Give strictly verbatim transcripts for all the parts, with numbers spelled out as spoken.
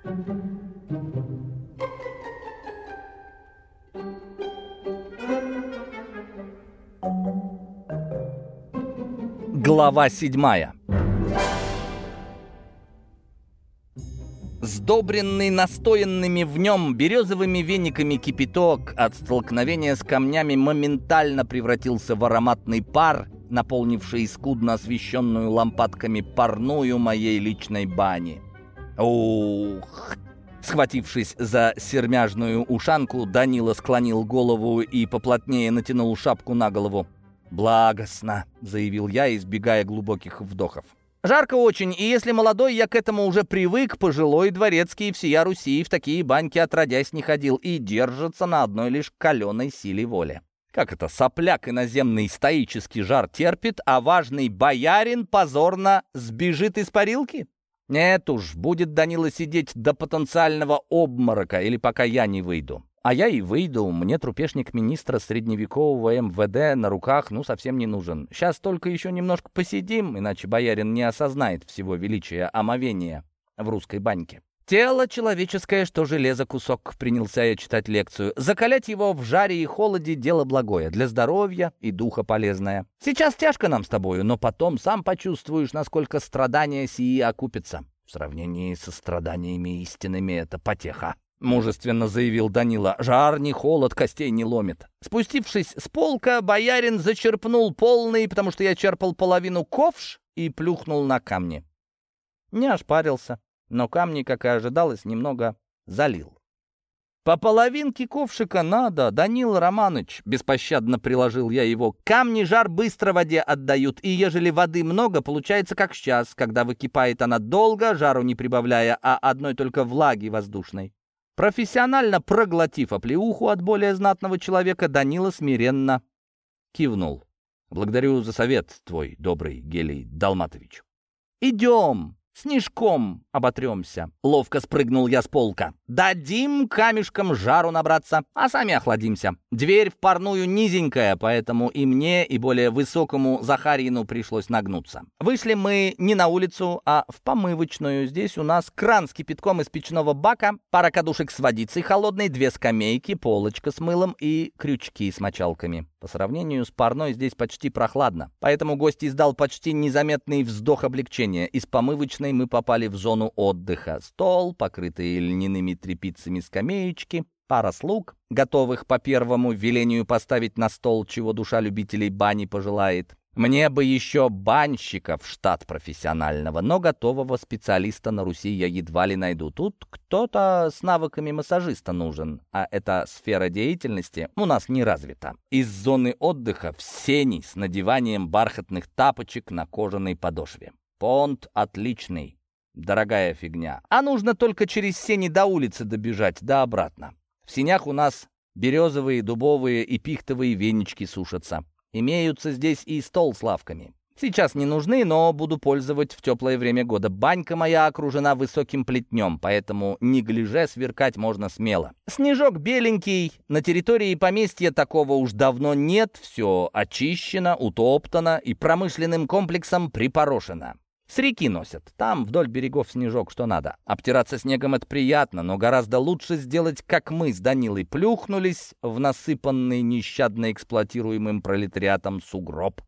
Глава седьмая. Сдобренный настоянными в нем березовыми вениками кипяток от столкновения с камнями моментально превратился в ароматный пар, наполнивший скудно освещенную лампадками парную моей личной бани. Ух! Схватившись за сермяжную ушанку, Данила склонил голову и поплотнее натянул шапку на голову. «Благостно», — заявил я, избегая глубоких вдохов. «Жарко очень, и если молодой, я к этому уже привык, пожилой дворецкий всея Руси в такие баньки отродясь не ходил и держится на одной лишь каленой силе воли. Как это сопляк иноземный стоический жар терпит, а важный боярин позорно сбежит из парилки? Нет уж, будет Данила сидеть до потенциального обморока или пока я не выйду. А я и выйду, мне трупешник министра средневекового эм вэ дэ на руках ну совсем не нужен. Сейчас только еще немножко посидим, иначе боярин не осознает всего величия омовения в русской баньке. «Тело человеческое, что железо кусок», — принялся я читать лекцию. «Закалять его в жаре и холоде — дело благое, для здоровья и духа полезное. Сейчас тяжко нам с тобою, но потом сам почувствуешь, насколько страдания сии окупятся. В сравнении со страданиями истинными это потеха», — мужественно заявил Данила. «Жар не холод, костей не ломит». Спустившись с полка, боярин зачерпнул полный, потому что я черпал половину, ковш и плюхнул на камни. Не ошпарился, но камни, как и ожидалось, немного залил. «По половинке ковшика надо, Данил Романыч», — беспощадно приложил я его. «Камни жар быстро воде отдают, и ежели воды много, получается как сейчас, когда выкипает она долго, жару не прибавляя, а одной только влаги воздушной». Профессионально проглотив оплеуху от более знатного человека, Данила смиренно кивнул. «Благодарю за совет твой, добрый Гелий Далматович». «Идем, снежком оботремся», — ловко спрыгнул я с полка. «Дадим камешкам жару набраться, а сами охладимся. Дверь в парную низенькая, поэтому и мне, и более высокому Захарину пришлось нагнуться. Вышли мы не на улицу, а в помывочную. Здесь у нас кран с кипятком из печного бака, пара кадушек с водицей холодной, две скамейки, полочка с мылом и крючки с мочалками. По сравнению с парной здесь почти прохладно, поэтому гость издал почти незаметный вздох облегчения. Из помывочной мы попали в зону отдыха. Стол, покрытые льняными тряпицами скамеечки, пара слуг, готовых по первому велению поставить на стол, чего душа любителей бани пожелает. Мне бы еще банщика в штат профессионального, но готового специалиста на Руси я едва ли найду. Тут кто-то с навыками массажиста нужен, а эта сфера деятельности у нас не развита. Из зоны отдыха в сени с надеванием бархатных тапочек на кожаной подошве. Понт отличный, дорогая фигня. А нужно только через сени до улицы добежать, да обратно. В сенях у нас березовые, дубовые и пихтовые венички сушатся. Имеются здесь и стол с лавками. Сейчас не нужны, но буду пользовать в теплое время года. Банька моя окружена высоким плетнем, поэтому неглиже сверкать можно смело. Снежок беленький, на территории поместья такого уж давно нет, все очищено, утоптано и промышленным комплексом припорошено. С реки носят, там вдоль берегов снежок что надо. Обтираться снегом — это приятно, но гораздо лучше сделать, как мы с Данилой плюхнулись в насыпанный нещадно эксплуатируемым пролетариатом сугроб.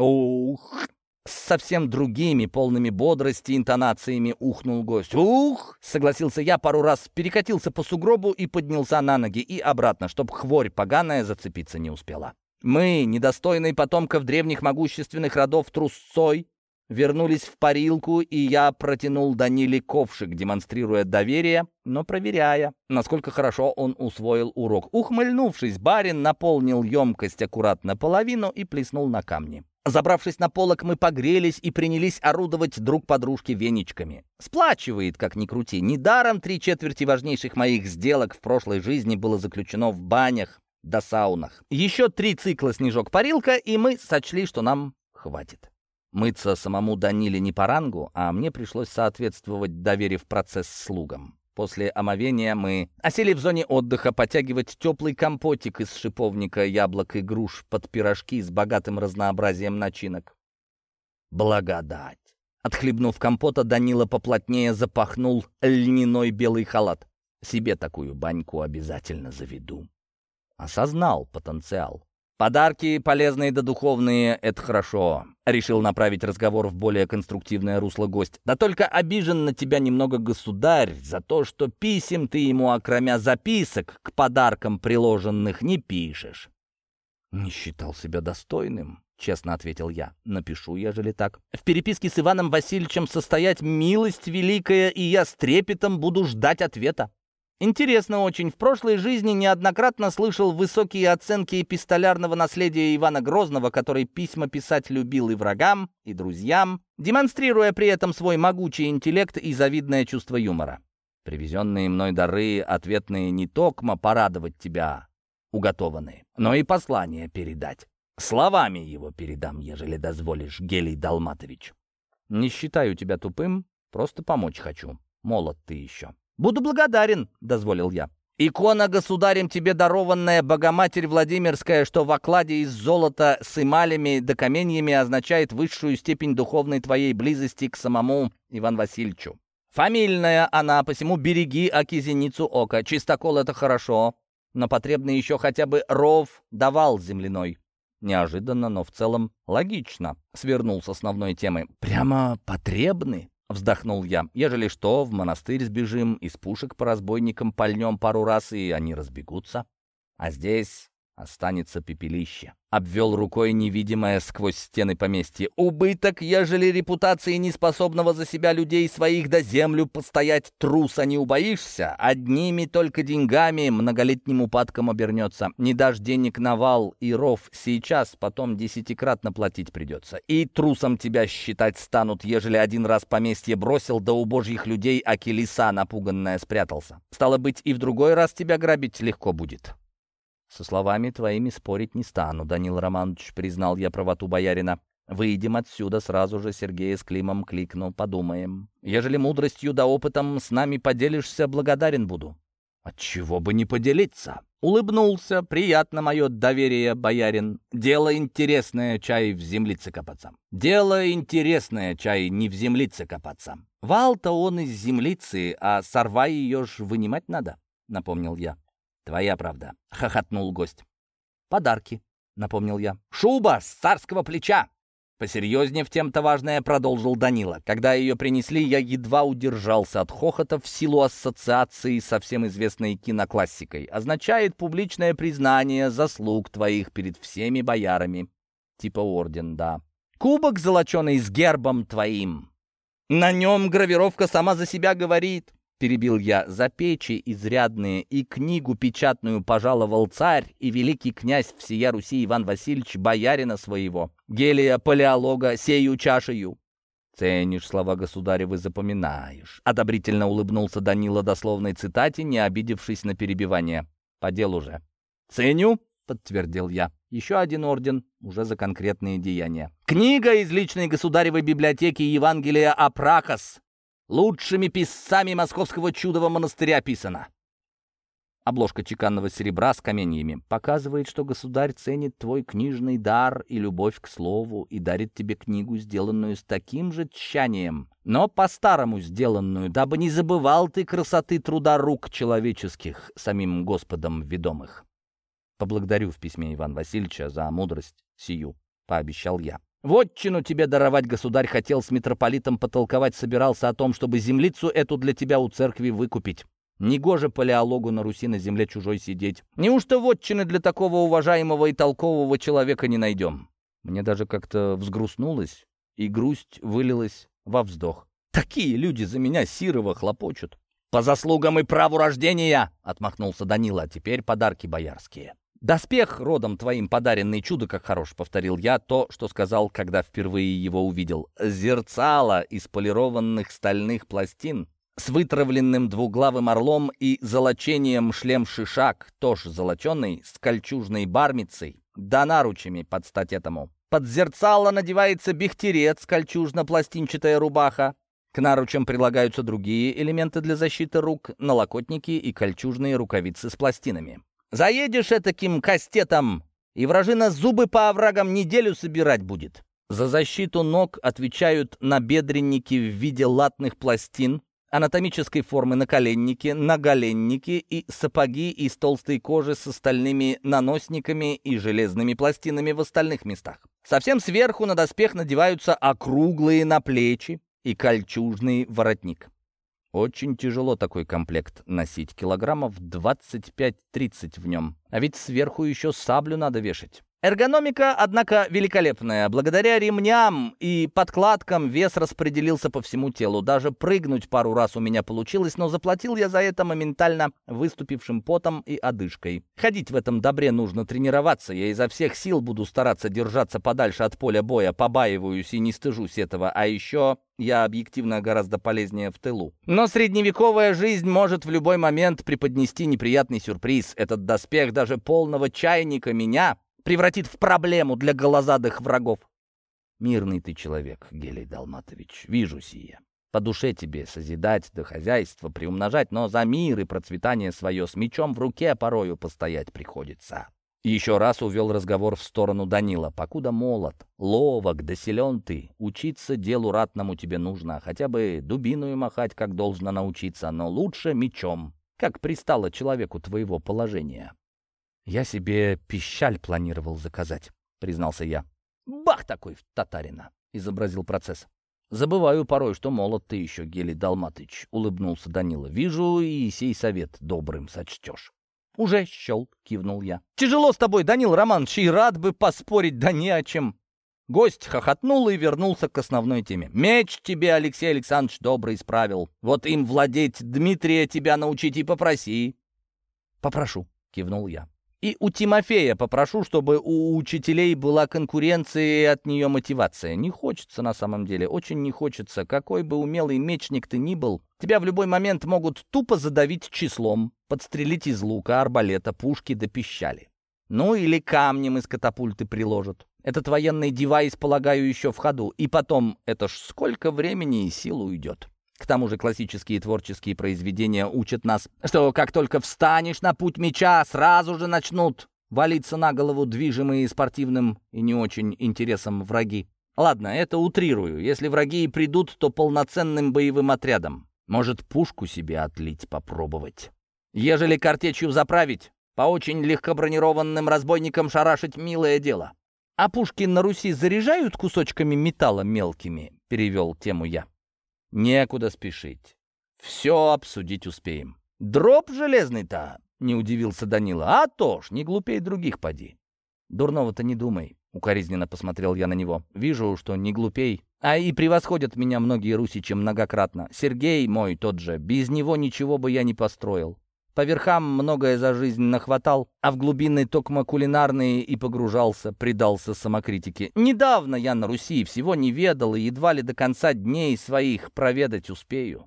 Ух! С совсем другими, полными бодрости интонациями ухнул гость. «Ух!» — согласился я, пару раз перекатился по сугробу и поднялся на ноги и обратно, чтоб хворь поганая зацепиться не успела. Мы, недостойные потомков древних могущественных родов трусцой, вернулись в парилку, и я протянул Даниле ковшик, демонстрируя доверие, но проверяя, насколько хорошо он усвоил урок. Ухмыльнувшись, барин наполнил емкость аккуратно половину и плеснул на камни. Забравшись на полок, мы погрелись и принялись орудовать друг подружке веничками. Сплачивает, как ни крути. Недаром три четверти важнейших моих сделок в прошлой жизни было заключено в банях да саунах. Еще три цикла снежок-парилка, и мы сочли, что нам хватит. Мыться самому Даниле не по рангу, а мне пришлось соответствовать, доверив процесс слугам. После омовения мы осели в зоне отдыха потягивать теплый компотик из шиповника, яблок и груш под пирожки с богатым разнообразием начинок. Благодать! Отхлебнув компота, Данила поплотнее запахнул льняной белый халат. Себе такую баньку обязательно заведу. Осознал потенциал. Подарки, полезные да духовные, это хорошо. Решил направить разговор в более конструктивное русло гость. Да только обижен на тебя немного государь за то, что писем ты ему, окромя записок к подаркам приложенных, не пишешь. Не считал себя достойным, честно ответил я. Напишу, ежели так. В переписке с Иваном Васильевичем состоять милость великая, и я с трепетом буду ждать ответа. Интересно очень, в прошлой жизни неоднократно слышал высокие оценки эпистолярного наследия Ивана Грозного, который письма писать любил и врагам, и друзьям, демонстрируя при этом свой могучий интеллект и завидное чувство юмора. Привезенные мной дары, ответные не токмо порадовать тебя, уготованы, но и послание передать. Словами его передам, ежели дозволишь, Гелий Далматович. Не считаю тебя тупым, просто помочь хочу. Молод ты еще. «Буду благодарен», — дозволил я. «Икона государем тебе дарованная Богоматерь Владимирская, что в окладе из золота с эмалями да каменьями означает высшую степень духовной твоей близости к самому Ивану Васильевичу. Фамильная она, посему береги аки зеницу ока. Чистокол — это хорошо, но потребно еще хотя бы ров давал земляной». Неожиданно, но в целом логично свернул с основной темы. «Прямо потребны?» Вздохнул я. Ежели что, в монастырь сбежим, из пушек по разбойникам пальнем пару раз, и они разбегутся. А здесь останется пепелище. Обвел рукой невидимое сквозь стены поместье. Убыток, ежели репутации неспособного за себя людей своих до землю постоять труса не убоишься, одними только деньгами многолетним упадком обернется. Не дашь денег на вал и ров сейчас, потом десятикратно платить придется. И трусом тебя считать станут, ежели один раз поместье бросил, да у божьих людей аки лиса напуганная спрятался. Стало быть, и в другой раз тебя грабить легко будет. «Со словами твоими спорить не стану, Данил Романович», — признал я правоту боярина. «Выйдем отсюда, сразу же Сергея с Климом кликну, подумаем. Ежели мудростью да опытом с нами поделишься, благодарен буду». «Отчего бы не поделиться?» Улыбнулся. «Приятно мое доверие, боярин. Дело интересное, чай в землице копаться». «Дело интересное, чай не в землице копаться». «Вал-то он из землицы, а сорва ее ж вынимать надо», — напомнил я. «Твоя правда», — хохотнул гость. «Подарки», — напомнил я. «Шуба с царского плеча!» «Посерьезнее в тем-то важное», — продолжил Данила. «Когда ее принесли, я едва удержался от хохота в силу ассоциации со всем известной киноклассикой. Означает публичное признание заслуг твоих перед всеми боярами. Типа орден, да. Кубок золоченый с гербом твоим. На нем гравировка сама за себя говорит». Перебил я. «За печи изрядные и книгу печатную пожаловал царь и великий князь всея Руси Иван Васильевич боярина своего, Гелия Палеолога, сею чашею». «Ценишь слова государевы, запоминаешь», — одобрительно улыбнулся Данила дословной цитате, не обидевшись на перебивание. «По делу же». «Ценю», — подтвердил я. «Еще один орден, уже за конкретные деяния. Книга из личной государевой библиотеки Евангелия Апракос. Лучшими писцами московского чудового монастыря писано». Обложка чеканного серебра с каменьями показывает, что государь ценит твой книжный дар и любовь к слову и дарит тебе книгу, сделанную с таким же тщанием, но по-старому сделанную, дабы не забывал ты красоты труда рук человеческих, самим Господом ведомых. «Поблагодарю в письме Ивана Васильевича за мудрость сию», — пообещал я. «Вотчину тебе даровать государь хотел, с митрополитом потолковать собирался о том, чтобы землицу эту для тебя у церкви выкупить. Негоже палеологу на Руси на земле чужой сидеть. Неужто вотчины для такого уважаемого и толкового человека не найдем?» Мне даже как-то взгрустнулось, и грусть вылилась во вздох. Такие люди за меня сирого хлопочут. «По заслугам и праву рождения!» — отмахнулся Данила. «А теперь подарки боярские». «Доспех родом твоим подаренный, чудо как хорош», — повторил я то, что сказал, когда впервые его увидел. «Зерцало из полированных стальных пластин с вытравленным двуглавым орлом и золочением шлем-шишак, тоже золоченый, с кольчужной бармицей, да наручами под стать этому. Под зерцало надевается бехтерец, кольчужно-пластинчатая рубаха. К наручам прилагаются другие элементы для защиты рук, налокотники и кольчужные рукавицы с пластинами. Заедешь этаким кастетом, и вражина зубы по оврагам неделю собирать будет. За защиту ног отвечают набедренники в виде латных пластин, анатомической формы наколенники, наголенники и сапоги из толстой кожи с остальными наносниками и железными пластинами в остальных местах. Совсем сверху на доспех надеваются округлые наплечи и кольчужный воротник. Очень тяжело такой комплект носить, килограммов двадцать пять тридцать в нем. А ведь сверху еще саблю надо вешать. Эргономика, однако, великолепная. Благодаря ремням и подкладкам вес распределился по всему телу. Даже прыгнуть пару раз у меня получилось, но заплатил я за это моментально выступившим потом и одышкой. Ходить в этом добре нужно тренироваться. Я изо всех сил буду стараться держаться подальше от поля боя, побаиваюсь и не стыжусь этого. А еще я объективно гораздо полезнее в тылу. Но средневековая жизнь может в любой момент преподнести неприятный сюрприз. Этот доспех даже полного чайника меня превратит в проблему для голозадых врагов. Мирный ты человек, Гелий Далматович, вижу сие. По душе тебе созидать да хозяйство приумножать, но за мир и процветание свое с мечом в руке порою постоять приходится. Еще раз увел разговор в сторону Данила. Покуда молод, ловок да силен ты, учиться делу ратному тебе нужно, хотя бы дубиною махать как должно научиться, но лучше мечом, как пристало человеку твоего положения. «Я себе пищаль планировал заказать», — признался я. «Бах такой в татарина!» — изобразил процесс. «Забываю порой, что молод ты еще, Гелий Далматыч», — улыбнулся Данила. «Вижу, и сей совет добрым сочтешь». «Уже счел», — кивнул я. «Тяжело с тобой, Данил Романович, и рад бы поспорить, да не о чем». Гость хохотнул и вернулся к основной теме. «Меч тебе, Алексей Александрович, добрый справил. Вот им владеть Дмитрия тебя научить и попроси». «Попрошу», — кивнул я. «И у Тимофея попрошу, чтобы у учителей была конкуренция и от нее мотивация. Не хочется на самом деле, очень не хочется. Какой бы умелый мечник ты ни был, тебя в любой момент могут тупо задавить числом, подстрелить из лука, арбалета, пушки да пищали. Ну или камнем из катапульты приложат. Этот военный девайс, полагаю, еще в ходу. И потом, это ж сколько времени и сил уйдет». К тому же классические творческие произведения учат нас, что как только встанешь на путь меча, сразу же начнут валиться на голову движимые спортивным и не очень интересом враги. Ладно, это утрирую. Если враги и придут, то полноценным боевым отрядом. Может, пушку себе отлить попробовать. Ежели картечью заправить, по очень легкобронированным разбойникам шарашить милое дело. «А пушки на Руси заряжают кусочками металла мелкими?» — перевел тему я. «Некуда спешить. Все обсудить успеем». «Дроб железный-то?» — не удивился Данила. «А то ж, не глупей других поди». «Дурного-то не думай», — укоризненно посмотрел я на него. «Вижу, что не глупей. А и превосходят меня многие русичи многократно. Сергей мой тот же. Без него ничего бы я не построил. По верхам многое за жизнь нахватал, а в глубины токмо кулинарные и погружался, предался самокритике. Недавно я на Руси всего не ведал и едва ли до конца дней своих проведать успею».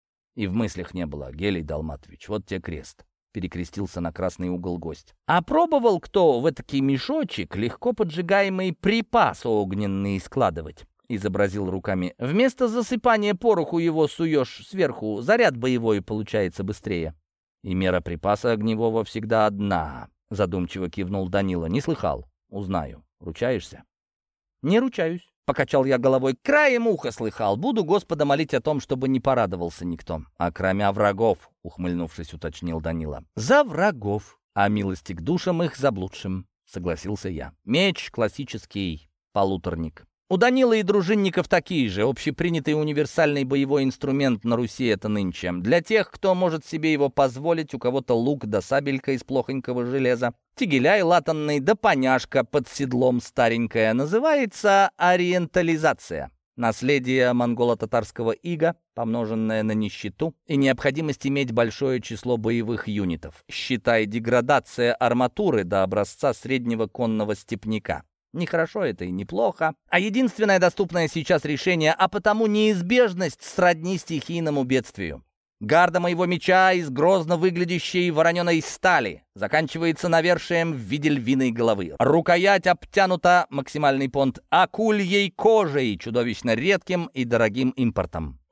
И в мыслях не было. «Гелий Далматович, вот тебе крест», — перекрестился на красный угол гость. «А пробовал кто в этакий мешочек легко поджигаемый припас огненный складывать?» — изобразил руками. «Вместо засыпания пороху его суешь сверху, заряд боевой получается быстрее». «И мера припаса огневого всегда одна», — задумчиво кивнул Данила. «Не слыхал? Узнаю. Ручаешься?» «Не ручаюсь», — покачал я головой. «Краем уха слыхал. Буду Господа молить о том, чтобы не порадовался никто». «А кроме врагов», — ухмыльнувшись, уточнил Данила. «За врагов, а милости к душам их заблудшим», — согласился я. «Меч классический, полуторник». У Данила и дружинников такие же. Общепринятый универсальный боевой инструмент на Руси это нынче. Для тех, кто может себе его позволить, у кого-то лук да сабелька из плохонького железа, тегеляй латанный да поняшка под седлом старенькая. Называется ориентализация. Наследие монголо-татарского ига, помноженное на нищету, и необходимость иметь большое число боевых юнитов. Считай, деградация арматуры до образца среднего конного степняка. Не хорошо это и неплохо, а единственное доступное сейчас решение, а потому неизбежность сродни стихийному бедствию. Гарда моего меча из грозно выглядящей вороненой стали заканчивается навершием в виде львиной головы. Рукоять обтянута, максимальный понт, акульей кожей, чудовищно редким и дорогим импортом.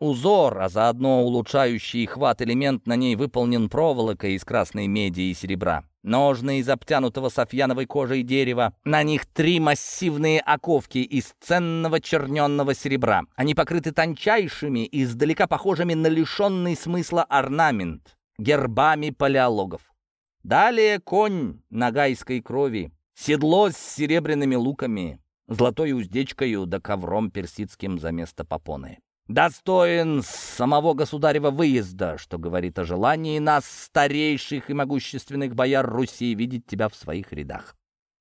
Узор, а заодно улучшающий хват элемент на ней выполнен проволокой из красной меди и серебра. Ножны из обтянутого софьяновой кожей дерева. На них три массивные оковки из ценного черненного серебра. Они покрыты тончайшими, издалека похожими на лишенный смысла орнамент, гербами палеологов. Далее конь нагайской крови, седло с серебряными луками, золотой уздечкою да ковром персидским за место попоны. Достоин самого государева выезда, что говорит о желании нас, старейших и могущественных бояр Руси, видеть тебя в своих рядах.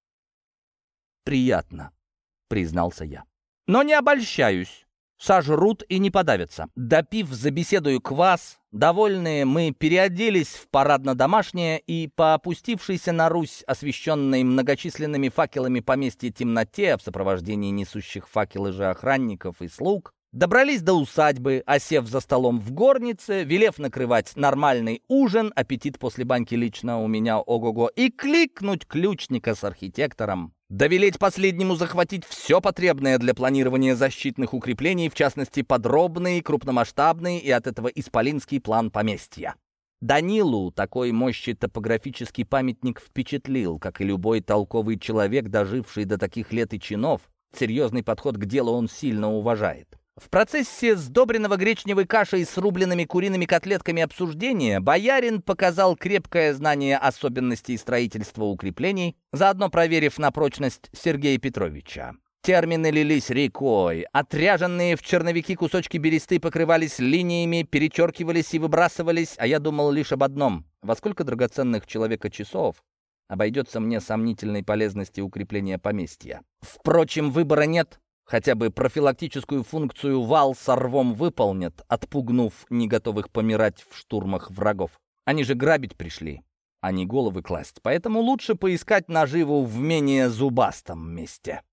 «Приятно», — признался я. «Но не обольщаюсь. Сожрут и не подавятся». Допив за беседою квас, довольные, мы переоделись в парадно-домашнее и, по опустившейся на Русь, освещенной многочисленными факелами поместья темноте, в сопровождении несущих факелы же охранников и слуг, добрались до усадьбы, осев за столом в горнице, велев накрывать нормальный ужин, аппетит после баньки лично у меня ого-го, и кликнуть ключника с архитектором, довелеть последнему захватить все потребное для планирования защитных укреплений, в частности, подробный, крупномасштабный и от этого исполинский план поместья. Данилу такой мощи топографический памятник впечатлил, как и любой толковый человек, доживший до таких лет и чинов. Серьезный подход к делу он сильно уважает. В процессе сдобренного гречневой кашей с рубленными куриными котлетками обсуждения боярин показал крепкое знание особенностей строительства укреплений, заодно проверив на прочность Сергея Петровича. Термины лились рекой, отряженные в черновики кусочки бересты покрывались линиями, перечеркивались и выбрасывались, а я думал лишь об одном: во сколько драгоценных человека часов обойдется мне сомнительной полезности укрепления поместья. Впрочем, выбора нет. Хотя бы профилактическую функцию вал со рвом выполнят, отпугнув не готовых помирать в штурмах врагов. Они же грабить пришли, а не головы класть. Поэтому лучше поискать наживу в менее зубастом месте.